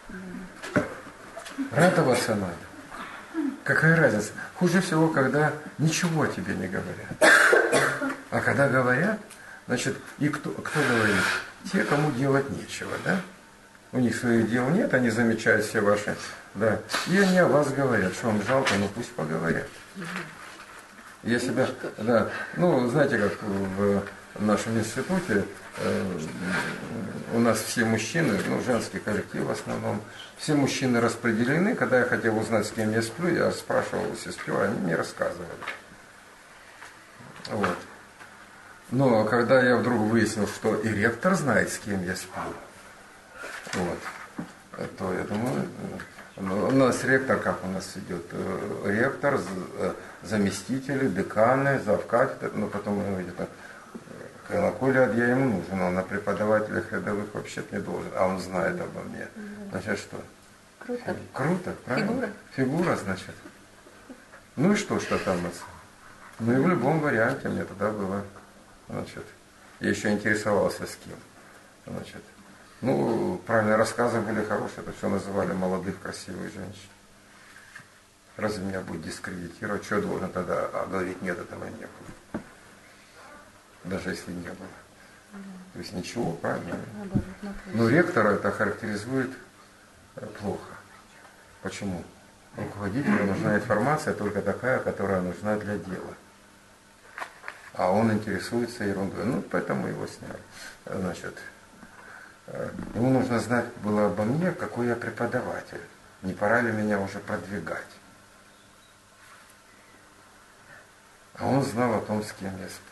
Радоваться надо. Какая разница? Хуже всего, когда ничего тебе не говорят. А когда говорят, значит, и кто говорит? Те, кому делать нечего, да? У них своих дел нет, они замечают все ваши, да. И они о вас говорят, что вам жалко, ну пусть поговорят. Я себя, да, ну, знаете, как в нашем институте у нас все мужчины, ну, женский коллектив в основном, все мужчины распределены. Когда я хотел узнать, с кем я сплю, я спрашивал у сестер, они мне рассказывали. Вот. Но когда я вдруг выяснил, что и ректор знает, с кем я сплю, вот, то я думаю, у нас ректор, как у нас идет, ректор, заместители, деканы, завкафедры, но потом где-то Коля, я ему нужен, он на преподавателях рядовых вообще-то не должен, а он знает обо мне. Значит, что? Круто. Круто, правильно? Фигура, значит. Ну и что там? Ну и в любом варианте мне тогда было, значит, я еще интересовался с кем. Значит, ну, правильно, рассказы были хорошие, это все называли молодых, красивых женщин. Разве меня будет дискредитировать? Что я должен тогда говорить, нет, этого не было? Даже если не было. То есть ничего, правильно? Но ректора это характеризует плохо. Почему? Руководителю нужна информация только такая, которая нужна для дела. А он интересуется ерундой. Ну, поэтому его сняли. Значит, ему нужно знать было обо мне, какой я преподаватель. Не пора ли меня уже продвигать? А он знал о том, с кем я сплю.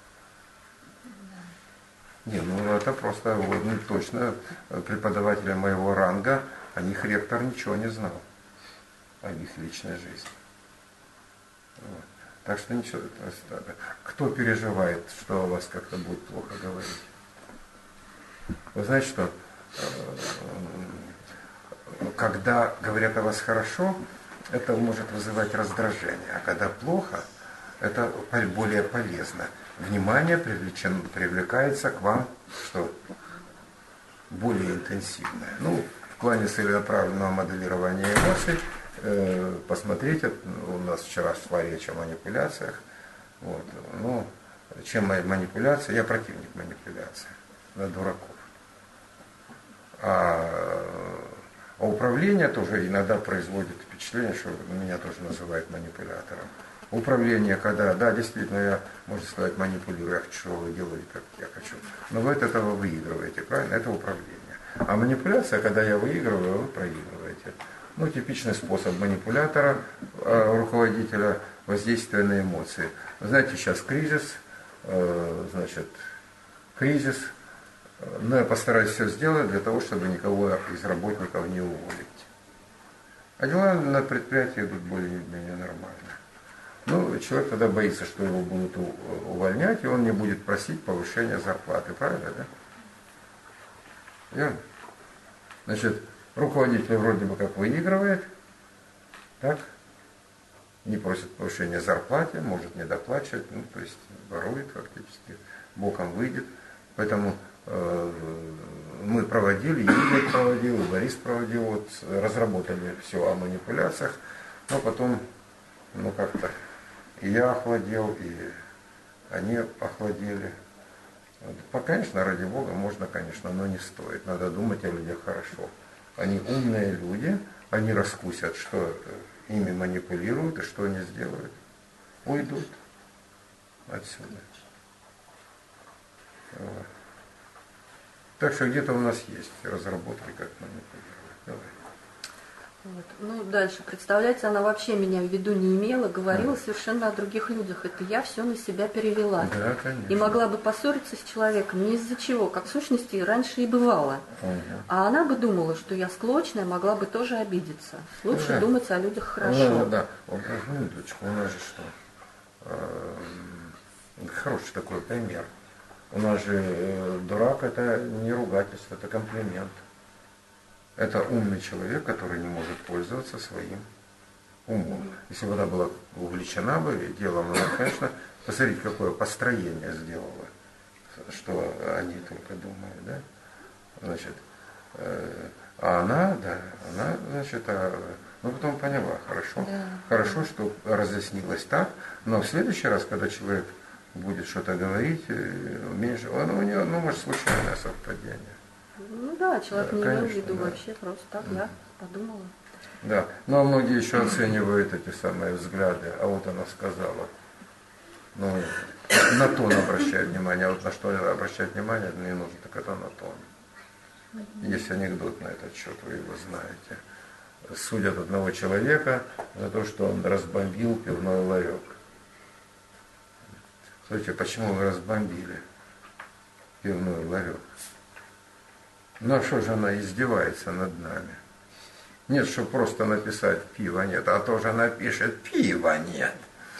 Не, ну это просто, ну, точно, преподавателя моего ранга, о них ректор ничего не знал, о их личной жизни. Вот. Так что ничего, кто переживает, что о вас как-то будет плохо говорить? Вы знаете, что когда говорят о вас хорошо, это может вызывать раздражение, а когда плохо, это более полезно. Внимание привлекается к вам, что более интенсивное. Ну, в плане целенаправленного моделирования эмоций, посмотрите, у нас вчера шла речь о манипуляциях. Вот, ну, чем манипуляция? Я противник манипуляции, на дураков. А управление тоже иногда производит впечатление, что меня тоже называют манипулятором. Управление, когда, да, действительно, я, можно сказать, манипулирую, я хочу, что вы делаете, как я хочу. Но вы от этого выигрываете, правильно? Это управление. А манипуляция, когда я выигрываю, вы проигрываете. Ну, типичный способ манипулятора, руководителя, воздействия на эмоции. Вы знаете, сейчас кризис, но я постараюсь все сделать для того, чтобы никого из работников не уволить. А дела на предприятии идут более-менее нормально. Ну, человек тогда боится, что его будут увольнять, и он не будет просить повышения зарплаты. Правильно, да? Верно? Значит, руководитель вроде бы как выигрывает, так? Не просит повышения зарплаты, может не доплачивать, ну, то есть ворует фактически, боком выйдет. Поэтому мы проводили, Игорь проводил, и Борис проводил, вот, разработали все о манипуляциях, но потом, ну, как-то и я охладел, и они охладели. Конечно, ради Бога, можно, конечно, но не стоит. Надо думать о людях хорошо. Они умные люди, они раскусят, что ими манипулируют и что они сделают. Уйдут отсюда. Вот. Так что где-то у нас есть разработки, как манипулировать. Давай. Вот. Ну, дальше. Представляете, она вообще меня в виду не имела, говорила совершенно о других людях. Это я все на себя перевела. Да, конечно. И могла бы поссориться с человеком не из-за чего, как в сущности раньше и бывало. А она бы думала, что я склочная, могла бы тоже обидеться. Лучше думать о людях хорошо. Да. Минуточку, у нас же что? Хороший такой пример. У нас же дурак — это не ругательство, это комплимент. Это умный человек, который не может пользоваться своим умом. Если бы она была увлечена бы делом, она, конечно, посмотрите, какое построение сделала, что они только думают, да? Значит, А она, да, она, значит, ну потом поняла, хорошо, Да. хорошо, что разъяснилось так, но в следующий раз, когда человек будет что-то говорить, меньше, у него, ну, может, случайное совпадение. Ну да, человек Да, не имел в конечно, виду да. вообще, просто так я подумала. Да, ну а многие еще оценивают эти самые взгляды, а вот она сказала. Ну, на тон обращают внимание, а вот на что обращать внимание не нужно, так это на тон. Есть анекдот на этот счет, вы его знаете. Судят одного человека за то, что он разбомбил пивной ларек. Слушайте, почему вы разбомбили пивной ларек? Ну а что же она издевается над нами? Нет, чтобы просто написать пива нет, а то же она пишет пива нет.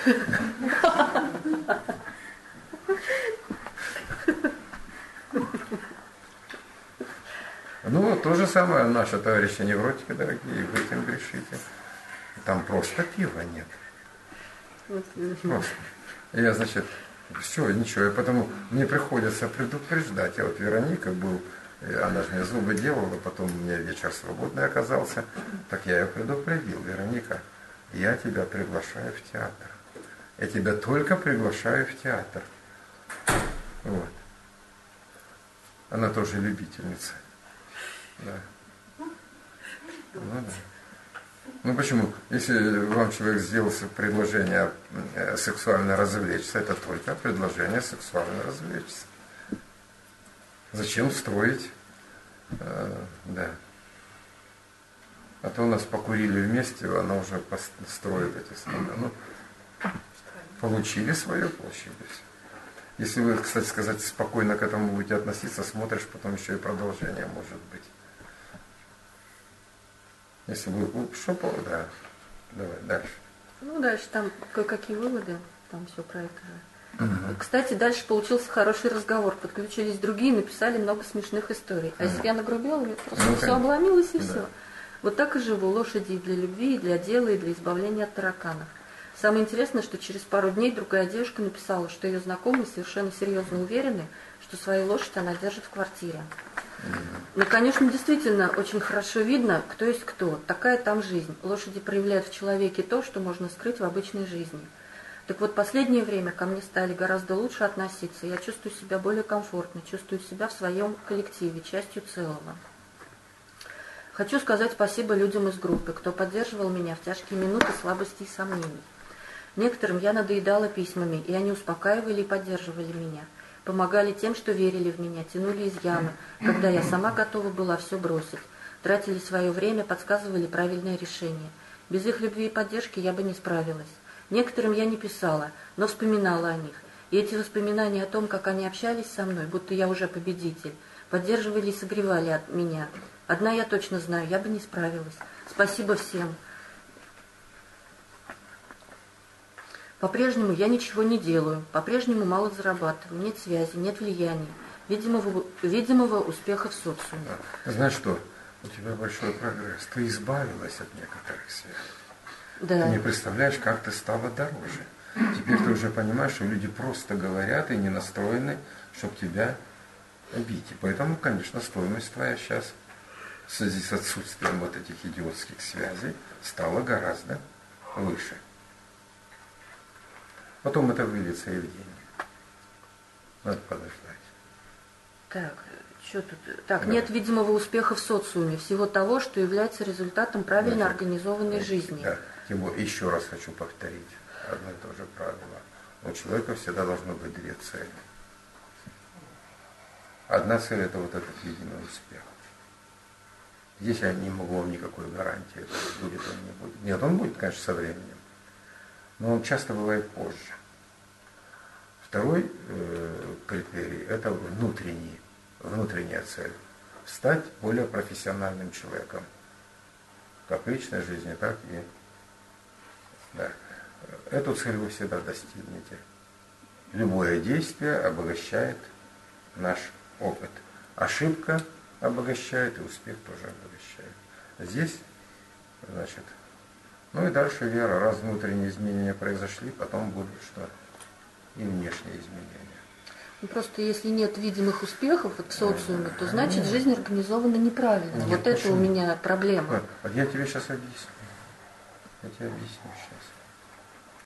Ну, то же самое, наши товарищи невротики, дорогие, вы этим грешите. Там просто пива нет. Просто. Я, значит, все, ничего, и потому мне приходится предупреждать. Я вот Вероника был, она же мне зубы делала, потом у меня вечер свободный оказался, так я ее предупредил. Вероника, я тебя приглашаю в театр. Я тебя только приглашаю в театр. Вот. Она тоже любительница. Да. Ну да. Ну почему? Если вам человек сделал предложение сексуально развлечься, это только предложение сексуально развлечься. Зачем строить? Да. А то у нас покурили вместе, она уже строит эти самые. Ну, получили свое, получили все. Если вы, кстати сказать, спокойно к этому будете относиться, смотришь, потом еще и продолжение может быть. Если вы, что, да, давай дальше. Ну, дальше там кое-какие выводы, там все про это же. Угу. Кстати, дальше получился хороший разговор, подключились другие, написали много смешных историй. А если я нагрубила, я просто все обломилось и все. Вот так и живу, лошади и для любви, и для дела, и для избавления от тараканов. Самое интересное, что через пару дней другая девушка написала, что ее знакомые совершенно серьезно уверены, что свою лошадь она держит в квартире. Ну, конечно, действительно очень хорошо видно, кто есть кто. Такая там жизнь. Лошади проявляют в человеке то, что можно скрыть в обычной жизни. Так вот, последнее время ко мне стали гораздо лучше относиться. Я чувствую себя более комфортно, чувствую себя в своем коллективе, частью целого. Хочу сказать спасибо людям из группы, кто поддерживал меня в тяжкие минуты слабости и сомнений. Некоторым я надоедала письмами, и они успокаивали и поддерживали меня. Помогали тем, что верили в меня, тянули из ямы, когда я сама готова была все бросить. Тратили свое время, подсказывали правильное решение. Без их любви и поддержки я бы не справилась. Некоторым я не писала, но вспоминала о них. И эти воспоминания о том, как они общались со мной, будто я уже победитель, поддерживали и согревали от меня. Одна я точно знаю, я бы не справилась. Спасибо всем. По-прежнему я ничего не делаю, по-прежнему мало зарабатываю, нет связи, нет влияния, видимого успеха в социуме. Знаешь что, у тебя большой прогресс, ты избавилась от некоторых связей. Да. Ты не представляешь, как ты стала дороже. Теперь ты уже понимаешь, что люди просто говорят и не настроены, чтобы тебя бить. И поэтому, конечно, стоимость твоя сейчас в связи с отсутствием вот этих идиотских связей стала гораздо выше. Потом это выльется и в деньги. Надо подождать. Так, что тут? Так, да. Нет видимого успеха в социуме, всего того, что является результатом правильно организованной жизни. Да. Тем более, еще раз хочу повторить одно и то же правило. У человека всегда должно быть две цели. Одна цель – это вот этот видимый успех. Здесь я не могу вам никакой гарантии, это будет он, не будет. Нет, он будет, конечно, со временем. Но он часто бывает позже. Второй критерий – это внутренняя цель. Стать более профессиональным человеком. Как в личной жизни, так и... Да. Эту цель вы всегда достигнете. Любое действие обогащает наш опыт. Ошибка обогащает, и успех тоже обогащает. Здесь, значит... Ну и дальше вера. Раз внутренние изменения произошли, потом будут что? И внешние изменения. Просто если нет видимых успехов в социуме, то значит жизнь организована неправильно. Вот это у меня проблема. Вот я тебе сейчас объясню. Я тебе объясню сейчас.